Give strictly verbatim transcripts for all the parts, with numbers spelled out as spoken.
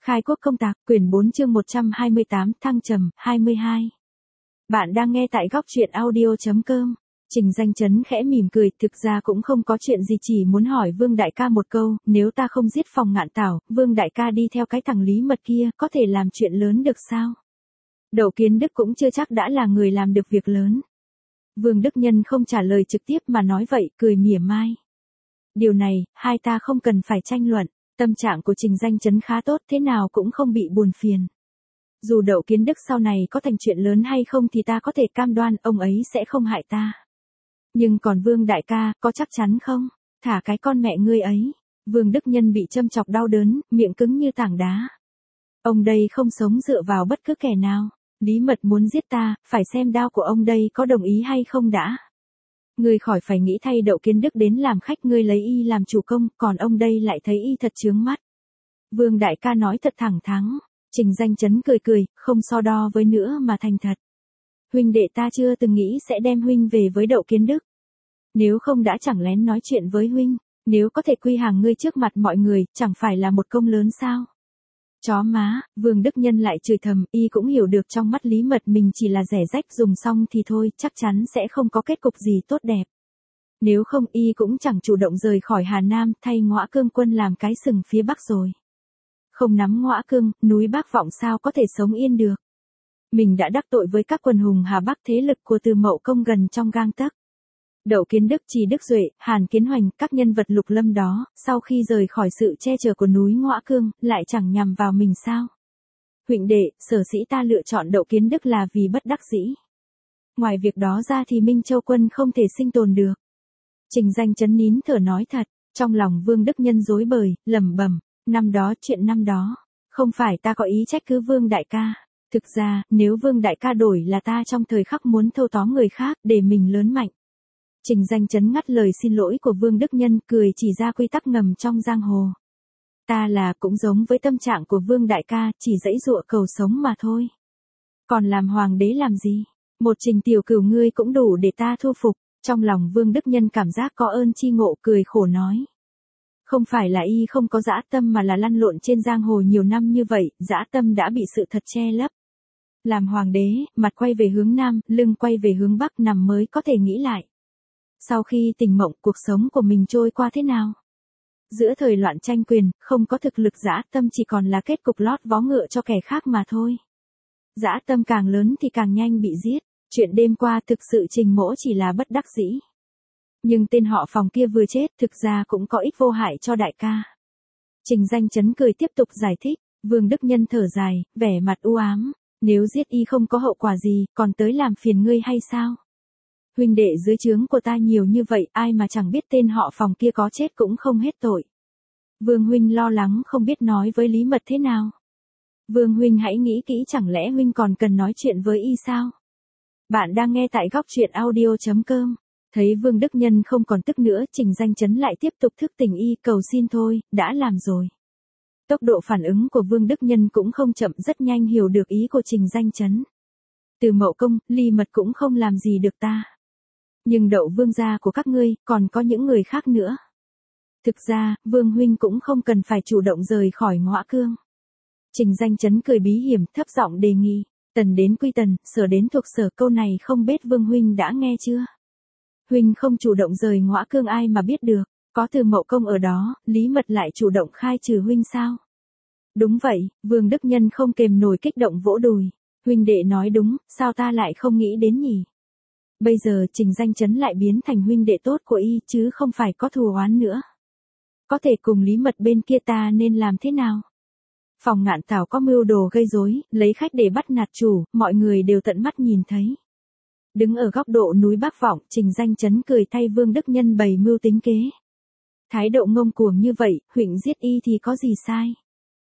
Khai quốc công tạc, quyển bốn chương một trăm hai mươi tám, thăng trầm, hai mươi hai. Bạn đang nghe tại góc truyện audio.com. Trình Danh Chấn khẽ mỉm cười, thực ra cũng không có chuyện gì, chỉ muốn hỏi Vương đại ca một câu, nếu ta không giết Phòng Ngạn Tảo, Vương đại ca đi theo cái thằng Lý Mật kia, có thể làm chuyện lớn được sao? Đậu Kiến Đức cũng chưa chắc đã là người làm được việc lớn. Vương Đức Nhân không trả lời trực tiếp mà nói vậy, cười mỉa mai. Điều này, hai ta không cần phải tranh luận. Tâm trạng của Trình Danh Chấn khá tốt, thế nào cũng không bị buồn phiền. Dù Đậu Kiến Đức sau này có thành chuyện lớn hay không thì ta có thể cam đoan ông ấy sẽ không hại ta. Nhưng còn Vương đại ca, có chắc chắn không? Thả cái con mẹ ngươi ấy. Vương Đức Nhân bị châm chọc đau đớn, miệng cứng như tảng đá. Ông đây không sống dựa vào bất cứ kẻ nào. Lý Mật muốn giết ta, phải xem đao của ông đây có đồng ý hay không đã. Ngươi khỏi phải nghĩ thay Đậu Kiến Đức đến làm khách, ngươi lấy y làm chủ công, còn ông đây lại thấy y thật chướng mắt. Vương đại ca nói thật thẳng thắn. Trình Danh Chấn cười cười, không so đo với nữa mà thành thật. Huynh đệ ta chưa từng nghĩ sẽ đem huynh về với Đậu Kiến Đức. Nếu không đã chẳng lén nói chuyện với huynh, nếu có thể quy hàng ngươi trước mặt mọi người, chẳng phải là một công lớn sao? Chó má, Vương Đức Nhân lại chửi thầm, y cũng hiểu được trong mắt Lý Mật mình chỉ là rẻ rách dùng xong thì thôi, chắc chắn sẽ không có kết cục gì tốt đẹp. Nếu không y cũng chẳng chủ động rời khỏi Hà Nam, thay Ngõa Cương quân làm cái sừng phía Bắc rồi. Không nắm Ngõa Cương, núi Bắc Vọng sao có thể sống yên được. Mình đã đắc tội với các quần hùng Hà Bắc, thế lực của Từ Mậu Công gần trong gang tấc. Đậu Kiến Đức, Trì Đức Duệ, Hàn Kiến Hoành, các nhân vật lục lâm đó, sau khi rời khỏi sự che chở của núi Ngõa Cương, lại chẳng nhằm vào mình sao? Huỳnh đệ, sở dĩ ta lựa chọn Đậu Kiến Đức là vì bất đắc dĩ. Ngoài việc đó ra thì Minh Châu quân không thể sinh tồn được. Trình Danh Chấn nín thở nói thật, trong lòng Vương Đức Nhân rối bời, lẩm bẩm, năm đó, chuyện năm đó, không phải ta có ý trách cứ Vương đại ca. Thực ra, nếu Vương đại ca đổi là ta trong thời khắc muốn thâu tóm người khác để mình lớn mạnh. Trình Danh Chấn ngắt lời xin lỗi của Vương Đức Nhân, cười chỉ ra quy tắc ngầm trong giang hồ. Ta là cũng giống với tâm trạng của Vương đại ca, chỉ dãy dụa cầu sống mà thôi. Còn làm hoàng đế làm gì? Một Trình tiểu cửu ngươi cũng đủ để ta thu phục. Trong lòng Vương Đức Nhân cảm giác có ơn chi ngộ, cười khổ nói. Không phải là y không có dã tâm mà là lăn lộn trên giang hồ nhiều năm như vậy, dã tâm đã bị sự thật che lấp. Làm hoàng đế, mặt quay về hướng Nam, lưng quay về hướng Bắc nằm mới có thể nghĩ lại. Sau khi tỉnh mộng, cuộc sống của mình trôi qua thế nào? Giữa thời loạn tranh quyền, không có thực lực dã tâm chỉ còn là kết cục lót vó ngựa cho kẻ khác mà thôi. Dã tâm càng lớn thì càng nhanh bị giết. Chuyện đêm qua thực sự Trình mỗ chỉ là bất đắc dĩ. Nhưng tên họ Phòng kia vừa chết, thực ra cũng có ích vô hại cho đại ca. Trình Danh Chấn cười tiếp tục giải thích. Vương Đức Nhân thở dài, vẻ mặt u ám. Nếu giết y không có hậu quả gì, còn tới làm phiền ngươi hay sao? Huynh đệ dưới trướng của ta nhiều như vậy, ai mà chẳng biết tên họ Phòng kia có chết cũng không hết tội. Vương huynh lo lắng không biết nói với Lý Mật thế nào. Vương huynh hãy nghĩ kỹ, chẳng lẽ huynh còn cần nói chuyện với y sao? Bạn đang nghe tại góc truyện audio.com. Thấy Vương Đức Nhân không còn tức nữa, Trình Danh Chấn lại tiếp tục thức tỉnh y, cầu xin thôi, đã làm rồi. Tốc độ phản ứng của Vương Đức Nhân cũng không chậm, rất nhanh hiểu được ý của Trình Danh Chấn. Từ Mậu Công, Lý Mật cũng không làm gì được ta. Nhưng Đậu vương gia của các ngươi, còn có những người khác nữa. Thực ra, Vương huynh cũng không cần phải chủ động rời khỏi Ngõa Cương. Trình Danh Chấn cười bí hiểm, thấp giọng đề nghị. Tần đến quy tần, sở đến thuộc sở, câu này không biết Vương huynh đã nghe chưa? Huynh không chủ động rời Ngõa Cương ai mà biết được, có Từ Mậu Công ở đó, Lý Mật lại chủ động khai trừ huynh sao? Đúng vậy, Vương Đức Nhân không kềm nổi kích động vỗ đùi. Huynh đệ nói đúng, sao ta lại không nghĩ đến nhỉ? Bây giờ Trình Danh Chấn lại biến thành huynh đệ tốt của y chứ không phải có thù oán nữa. Có thể cùng Lý Mật bên kia ta nên làm thế nào? Phòng Ngạn Tảo có mưu đồ gây rối, lấy khách để bắt nạt chủ, mọi người đều tận mắt nhìn thấy. Đứng ở góc độ núi Bắc Vọng, Trình Danh Chấn cười thay Vương Đức Nhân bày mưu tính kế. Thái độ ngông cuồng như vậy, huỳnh giết y thì có gì sai?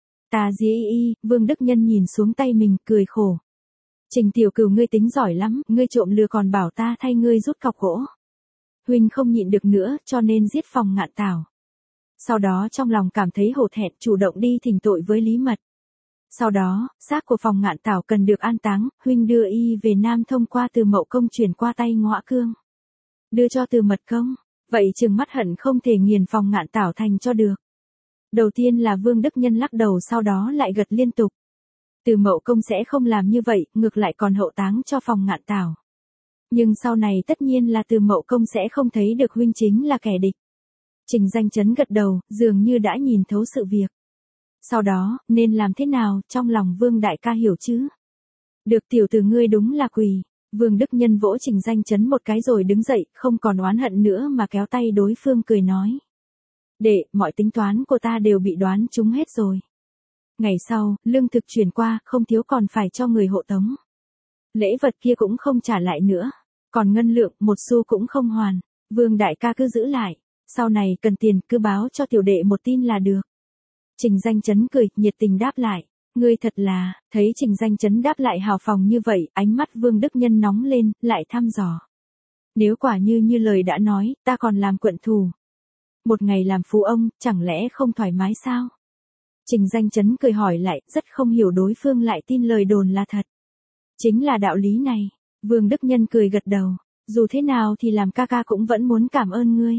Ta giết y y, Vương Đức Nhân nhìn xuống tay mình, cười khổ. Trình tiểu cửu ngươi tính giỏi lắm, ngươi trộm lừa còn bảo ta thay ngươi rút cọc gỗ. Huynh không nhịn được nữa, cho nên giết Phòng Ngạn Tảo. Sau đó trong lòng cảm thấy hổ thẹn, chủ động đi thỉnh tội với Lý Mật. Sau đó, xác của Phòng Ngạn Tảo cần được an táng, huynh đưa y về Nam thông qua Từ Mậu Công chuyển qua tay Ngõa Cương. Đưa cho Từ Mật Công, vậy trừng mắt hận không thể nghiền Phòng Ngạn Tảo thành cho được. Đầu tiên là Vương Đức Nhân lắc đầu sau đó lại gật liên tục. Từ Mậu Công sẽ không làm như vậy, ngược lại còn hậu táng cho Phòng Ngạn Tảo. Nhưng sau này tất nhiên là Từ Mậu Công sẽ không thấy được huynh chính là kẻ địch. Trình Danh Chấn gật đầu, dường như đã nhìn thấu sự việc. Sau đó, nên làm thế nào, trong lòng Vương đại ca hiểu chứ? Được, tiểu tử ngươi đúng là quỳ. Vương Đức Nhân vỗ Trình Danh Chấn một cái rồi đứng dậy, không còn oán hận nữa mà kéo tay đối phương cười nói. Đệ, mọi tính toán của ta đều bị đoán trúng hết rồi. Ngày sau, lương thực chuyển qua, không thiếu còn phải cho người hộ tống. Lễ vật kia cũng không trả lại nữa. Còn ngân lượng, một xu cũng không hoàn. Vương đại ca cứ giữ lại. Sau này cần tiền cứ báo cho tiểu đệ một tin là được. Trình Danh Chấn cười, nhiệt tình đáp lại. Ngươi thật là, thấy Trình Danh Chấn đáp lại hào phóng như vậy, ánh mắt Vương Đức Nhân nóng lên, lại thăm dò. Nếu quả như như lời đã nói, ta còn làm quận thủ. Một ngày làm phú ông, chẳng lẽ không thoải mái sao? Trình Danh Chấn cười hỏi lại, rất không hiểu đối phương lại tin lời đồn là thật. Chính là đạo lý này. Vương Đức Nhân cười gật đầu. Dù thế nào thì làm ca ca cũng vẫn muốn cảm ơn ngươi.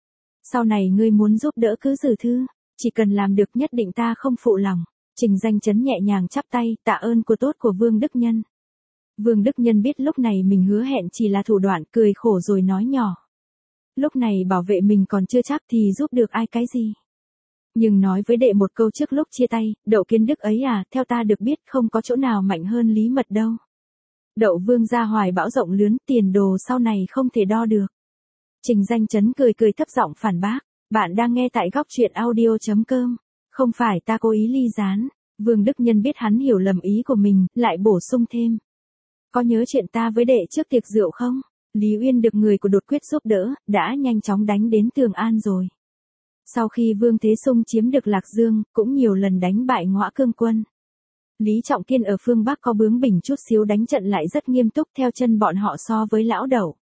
Sau này ngươi muốn giúp đỡ cứ gửi thư, chỉ cần làm được nhất định ta không phụ lòng. Trình Danh Chấn nhẹ nhàng chắp tay, tạ ơn của tốt của Vương Đức Nhân. Vương Đức Nhân biết lúc này mình hứa hẹn chỉ là thủ đoạn, cười khổ rồi nói nhỏ. Lúc này bảo vệ mình còn chưa chắc thì giúp được ai cái gì. Nhưng nói với đệ một câu trước lúc chia tay, Đậu Kiến Đức ấy à, theo ta được biết không có chỗ nào mạnh hơn Lý Mật đâu. Đậu Vương gia hoài bão rộng lớn, tiền đồ sau này không thể đo được. Trình Danh Chấn cười cười thấp giọng phản bác, bạn đang nghe tại góc truyện audio chấm com. Không phải ta cố ý ly gián. Vương Đức Nhân biết hắn hiểu lầm ý của mình, lại bổ sung thêm. Có nhớ chuyện ta với đệ trước tiệc rượu không? Lý Uyên được người của Đột Quyết giúp đỡ, đã nhanh chóng đánh đến Tường An rồi. Sau khi Vương Thế Sung chiếm được Lạc Dương, cũng nhiều lần đánh bại Ngõa Cương quân. Lý Trọng Thiên ở phương Bắc có bướng bỉnh chút xíu đánh trận lại rất nghiêm túc theo chân bọn họ so với lão Đậu.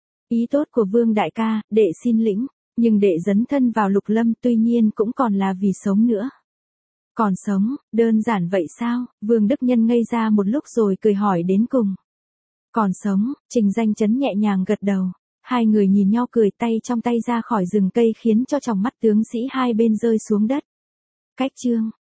Ý tốt của Vương đại ca, đệ xin lĩnh, nhưng đệ dấn thân vào Lục Lâm tuy nhiên cũng còn là vì sống nữa. Còn sống, đơn giản vậy sao? Vương Đức Nhân ngây ra một lúc rồi cười hỏi đến cùng. Còn sống, Trình Danh Chấn nhẹ nhàng gật đầu. Hai người nhìn nhau cười, tay trong tay ra khỏi rừng cây khiến cho tròng mắt tướng sĩ hai bên rơi xuống đất. Cách chương